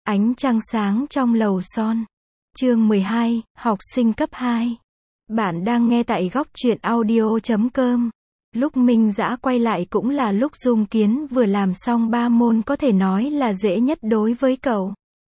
Ánh trăng sáng trong lầu son. Chương 12, học sinh cấp 2. Bạn đang nghe tại góc truyện audio.com. Lúc Minh Dã quay lại cũng là lúc Dung Kiến vừa làm xong 3 môn có thể nói là dễ nhất đối với cậu.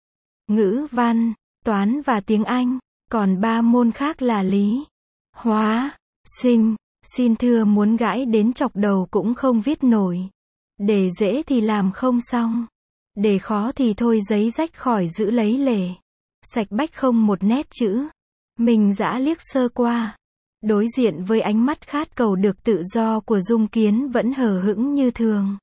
Ngữ văn, toán và tiếng Anh, còn 3 môn khác là lý, hóa, sinh. Xin thưa muốn gãi đến chọc đầu cũng không viết nổi. Đề dễ thì làm không xong. Đề khó thì thôi giấy rách khỏi giữ lấy lề. Sạch bách không một nét chữ. Minh Dã liếc sơ qua. Đối diện với ánh mắt khát cầu được tự do của Dung Kiến vẫn hờ hững như thường.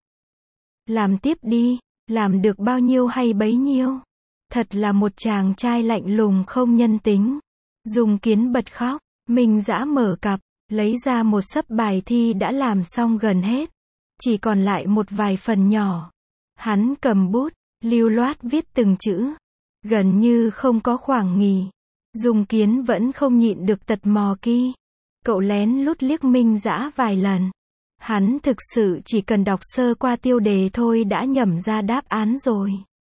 Làm tiếp đi, làm được bao nhiêu hay bấy nhiêu. Thật là một chàng trai lạnh lùng không nhân tính. Dung Kiến bật khóc. Minh Dã mở cặp, lấy ra một xấp bài thi đã làm xong gần hết. Chỉ còn lại một vài phần nhỏ. Hắn cầm bút, lưu loát viết từng chữ. Gần như không có khoảng nghỉ. Dung Kiến vẫn không nhịn được tật mò ki. Cậu lén lút liếc Minh Dã vài lần. Hắn thực sự chỉ cần đọc sơ qua tiêu đề thôi đã nhẩm ra đáp án rồi.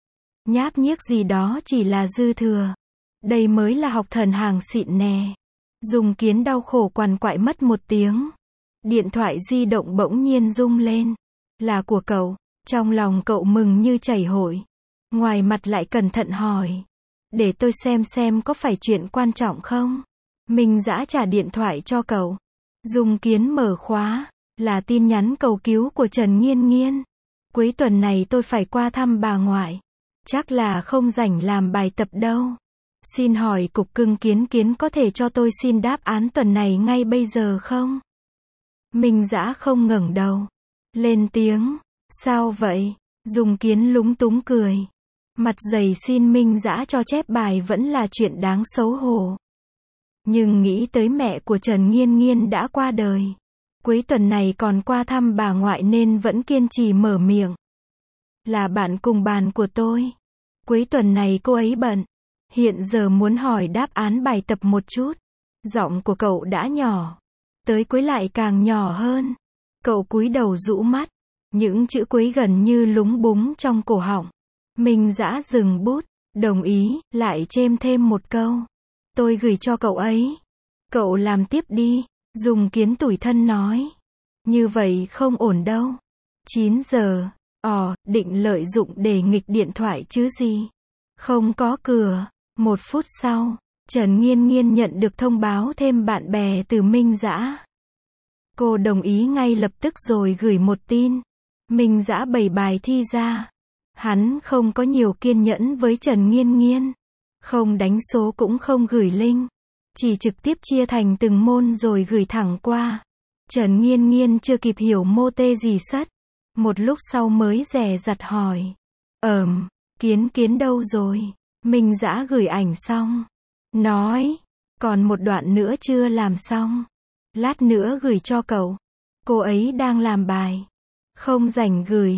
Nháp nhiếc gì đó chỉ là dư thừa. Đây mới là học thần hàng xịn nè. Dung Kiến đau khổ quằn quại mất 1 tiếng. Điện thoại di động bỗng nhiên rung lên. Là của cậu. Trong lòng cậu mừng như chảy hội. Ngoài mặt lại cẩn thận hỏi. Để tôi xem có phải chuyện quan trọng không? Minh Dã trả điện thoại cho cậu. Dung Kiến mở khóa. Là tin nhắn cầu cứu của Trần Nghiên Nghiên. Cuối tuần này tôi phải qua thăm bà ngoại. Chắc là không rảnh làm bài tập đâu. Xin hỏi Cục Cưng Kiến Kiến có thể cho tôi xin đáp án tuần này ngay bây giờ không? Minh Dã không ngẩng đầu. Lên tiếng. Sao vậy? Dung Kiến lúng túng cười. Mặt dày xin Minh Dã cho chép bài vẫn là chuyện đáng xấu hổ. Nhưng nghĩ tới mẹ của Trần Nghiên Nghiên đã qua đời. Cuối tuần này còn qua thăm bà ngoại nên vẫn kiên trì mở miệng. Là bạn cùng bàn của tôi. Cuối tuần này cô ấy bận. Hiện giờ muốn hỏi đáp án bài tập một chút. Giọng của cậu đã nhỏ. Tới cuối lại càng nhỏ hơn. Cậu cúi đầu rũ mắt. Những chữ cuối gần như lúng búng trong cổ họng. Minh Dã dừng bút. Đồng ý, lại chêm thêm một câu. Tôi gửi cho cậu ấy. Cậu làm tiếp đi. Dung Kiến tủi thân nói. Như vậy không ổn đâu. 9 giờ. Định lợi dụng để nghịch điện thoại chứ gì. Không có cửa. 1 phút sau, Trần Nghiên Nghiên nhận được thông báo thêm bạn bè từ Minh Dã. Cô đồng ý ngay lập tức rồi gửi một tin. Minh Dã bày bài thi ra. Hắn không có nhiều kiên nhẫn với Trần Nghiên Nghiên. Không đánh số cũng không gửi link. Chỉ trực tiếp chia thành từng môn rồi gửi thẳng qua. Trần Nghiên Nghiên chưa kịp hiểu mô tê gì sất. Một lúc sau mới dè dặt hỏi. Kiến Kiến đâu rồi? Minh Dã gửi ảnh xong. Nói. Còn một đoạn nữa chưa làm xong. Lát nữa gửi cho cậu. Cô ấy đang làm bài. Không rảnh gửi.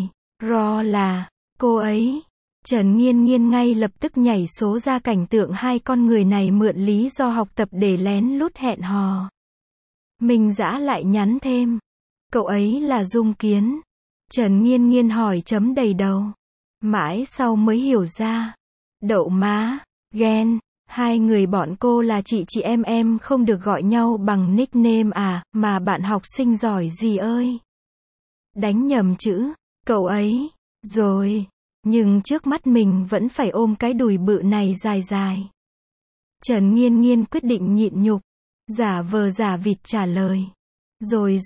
Là. Cô ấy. Trần Nghiên Nghiên ngay lập tức nhảy số ra cảnh tượng hai con người này mượn lý do học tập để lén lút hẹn hò. Minh Dã lại nhắn thêm. Cậu ấy là Dung Kiến. Trần Nghiên Nghiên hỏi chấm đầy đầu. Mãi sau mới hiểu ra. Đậu má, ghen, hai người bọn cô là chị em không được gọi nhau bằng nickname à, mà bạn học sinh giỏi gì ơi. Đánh nhầm chữ, cậu ấy, rồi, nhưng trước mắt mình vẫn phải ôm cái đùi bự này dài dài. Trần Nghiên Nghiên quyết định nhịn nhục, giả vờ giả vịt trả lời. Rồi,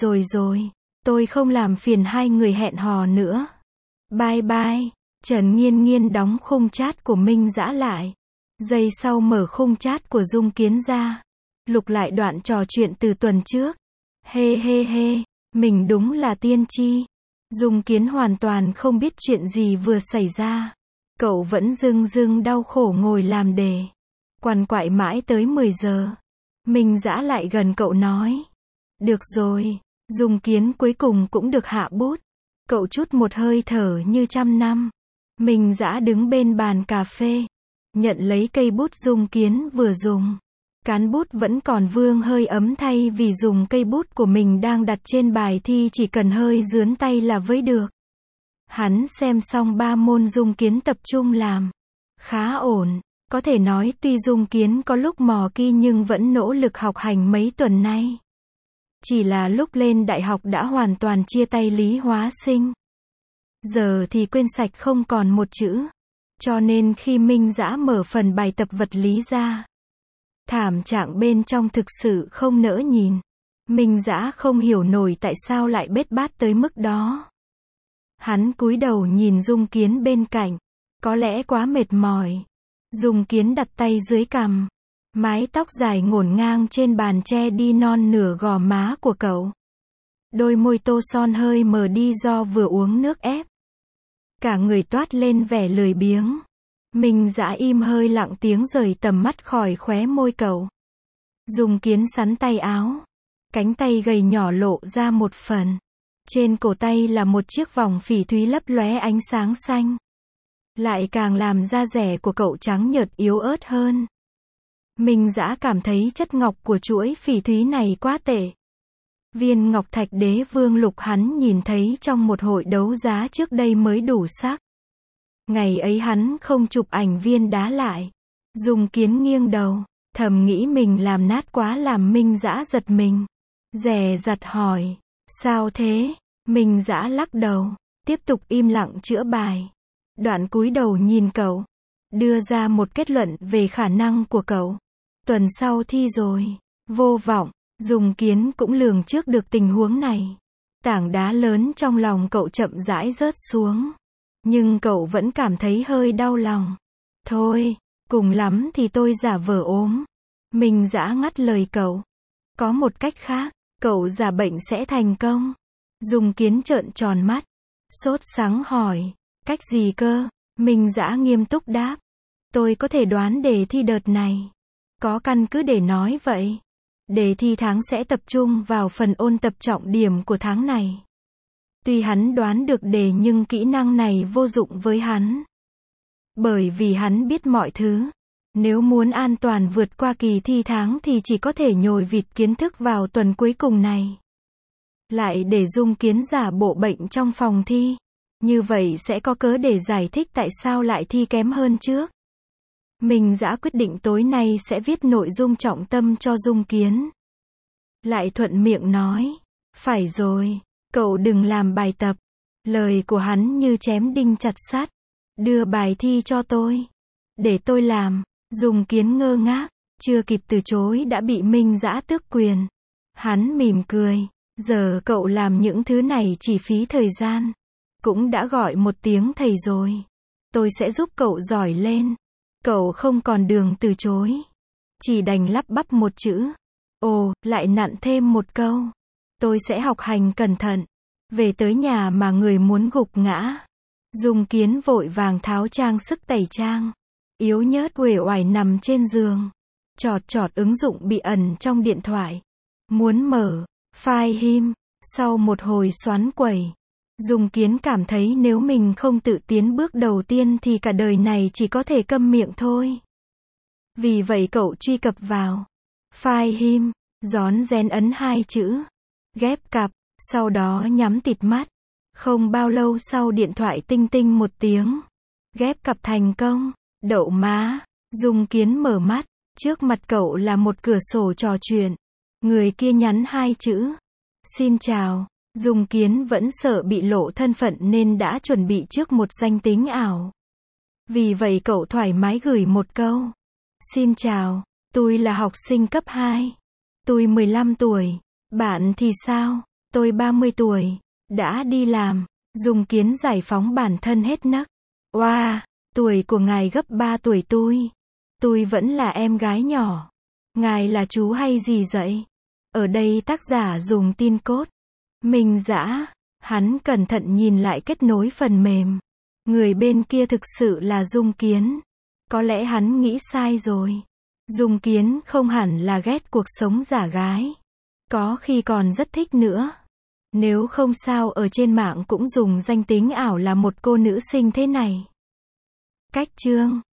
tôi không làm phiền hai người hẹn hò nữa. Bye bye. Trần Nghiên Nghiên đóng khung chat của Minh Dã lại. Giây sau mở khung chat của Dung Kiến ra. Lục lại đoạn trò chuyện từ tuần trước. Hê, mình đúng là tiên tri. Dung Kiến hoàn toàn không biết chuyện gì vừa xảy ra. Cậu vẫn dưng đau khổ ngồi làm đề. Quằn quại mãi tới 10 giờ. Minh Dã lại gần cậu nói. Được rồi. Dung Kiến cuối cùng cũng được hạ bút. Cậu chút một hơi thở như 100 năm. Minh Dã đứng bên bàn cà phê. Nhận lấy cây bút Dung Kiến vừa dùng. Cán bút vẫn còn vương hơi ấm thay vì dùng cây bút của mình đang đặt trên bài thi chỉ cần hơi rướn tay là với được. Hắn xem xong 3 môn Dung Kiến tập trung làm. Khá ổn. Có thể nói tuy Dung Kiến có lúc mò ki nhưng vẫn nỗ lực học hành mấy tuần nay. Chỉ là lúc lên đại học đã hoàn toàn chia tay lý hóa sinh. Giờ thì quên sạch không còn một chữ. Cho nên khi Minh Dã mở phần bài tập vật lý ra, thảm trạng bên trong thực sự không nỡ nhìn. Minh Dã không hiểu nổi tại sao lại bết bát tới mức đó. Hắn cúi đầu nhìn Dung Kiến bên cạnh. Có lẽ quá mệt mỏi. Dung Kiến đặt tay dưới cằm. Mái tóc dài ngổn ngang trên bàn che đi non nửa gò má của cậu. Đôi môi tô son hơi mờ đi do vừa uống nước ép. Cả người toát lên vẻ lười biếng. Minh Dã im hơi lặng tiếng rời tầm mắt khỏi khóe môi cậu. Dung Kiến sắn tay áo. Cánh tay gầy nhỏ lộ ra một phần. Trên cổ tay là một chiếc vòng phỉ thúy lấp lóe ánh sáng xanh. Lại càng làm da dẻ của cậu trắng nhợt yếu ớt hơn. Minh Dã cảm thấy chất ngọc của chuỗi phỉ thúy này quá tệ. Viên ngọc thạch đế vương lục hắn nhìn thấy trong một hội đấu giá trước đây mới đủ sắc. Ngày ấy hắn không chụp ảnh viên đá lại. Dung Kiến nghiêng đầu, thầm nghĩ mình làm nát quá làm Minh Dã giật mình. Dè dặt hỏi, sao thế? Minh Dã lắc đầu, tiếp tục im lặng chữa bài. Đoạn cúi đầu nhìn cậu, đưa ra một kết luận về khả năng của cậu. Tuần sau thi rồi, vô vọng. Dung Kiến cũng lường trước được tình huống này. Tảng đá lớn trong lòng cậu chậm rãi rớt xuống. Nhưng cậu vẫn cảm thấy hơi đau lòng. Thôi, cùng lắm thì tôi giả vờ ốm. Minh Dã ngắt lời cậu. Có một cách khác, cậu giả bệnh sẽ thành công. Dung Kiến trợn tròn mắt. Sốt sắng hỏi, cách gì cơ? Minh Dã nghiêm túc đáp. Tôi có thể đoán đề thi đợt này. Có căn cứ để nói vậy. Đề thi tháng sẽ tập trung vào phần ôn tập trọng điểm của tháng này. Tuy hắn đoán được đề nhưng kỹ năng này vô dụng với hắn. Bởi vì hắn biết mọi thứ. Nếu muốn an toàn vượt qua kỳ thi tháng thì chỉ có thể nhồi vịt kiến thức vào tuần cuối cùng này. Lại để Dung Kiến giả bộ bệnh trong phòng thi. Như vậy sẽ có cớ để giải thích tại sao lại thi kém hơn trước. Minh Dã quyết định tối nay sẽ viết nội dung trọng tâm cho Dung Kiến. Lại thuận miệng nói, phải rồi, cậu đừng làm bài tập. Lời của hắn như chém đinh chặt sắt. Đưa bài thi cho tôi. Để tôi làm. Dung Kiến ngơ ngác, chưa kịp từ chối đã bị Minh Dã tước quyền. Hắn mỉm cười, giờ cậu làm những thứ này chỉ phí thời gian. Cũng đã gọi một tiếng thầy rồi. Tôi sẽ giúp cậu giỏi lên. Cậu không còn đường từ chối. Chỉ đành lắp bắp một chữ. Ồ, lại nặn thêm một câu. Tôi sẽ học hành cẩn thận. Về tới nhà mà người muốn gục ngã. Dung Kiến vội vàng tháo trang sức tẩy trang. Yếu nhớt uể oải nằm trên giường. Chọt chọt ứng dụng bị ẩn trong điện thoại. Muốn mở file him. Sau một hồi xoắn quẩy. Dung Kiến cảm thấy nếu mình không tự tiến bước đầu tiên thì cả đời này chỉ có thể câm miệng thôi. Vì vậy cậu truy cập vào file him, rón rén ấn 2 chữ, ghép cặp, sau đó nhắm tịt mắt. Không bao lâu sau điện thoại tinh tinh một tiếng. Ghép cặp thành công, đậu má. Dung Kiến mở mắt, trước mặt cậu là một cửa sổ trò chuyện. Người kia nhắn 2 chữ. Xin chào. Dung Kiến vẫn sợ bị lộ thân phận nên đã chuẩn bị trước một danh tính ảo. Vì vậy cậu thoải mái gửi một câu. Xin chào, tôi là học sinh cấp 2. Tôi 15 tuổi. Bạn thì sao? Tôi 30 tuổi. Đã đi làm. Dung Kiến giải phóng bản thân hết nấc. Oa, tuổi của ngài gấp 3 tuổi tôi. Tôi vẫn là em gái nhỏ. Ngài là chú hay gì vậy? Ở đây tác giả dùng tin cốt Minh Dã. Hắn cẩn thận nhìn lại kết nối phần mềm. Người bên kia thực sự là Dung Kiến. Có lẽ hắn nghĩ sai rồi. Dung Kiến không hẳn là ghét cuộc sống giả gái. Có khi còn rất thích nữa. Nếu không sao ở trên mạng cũng dùng danh tính ảo là một cô nữ sinh thế này. Cách chương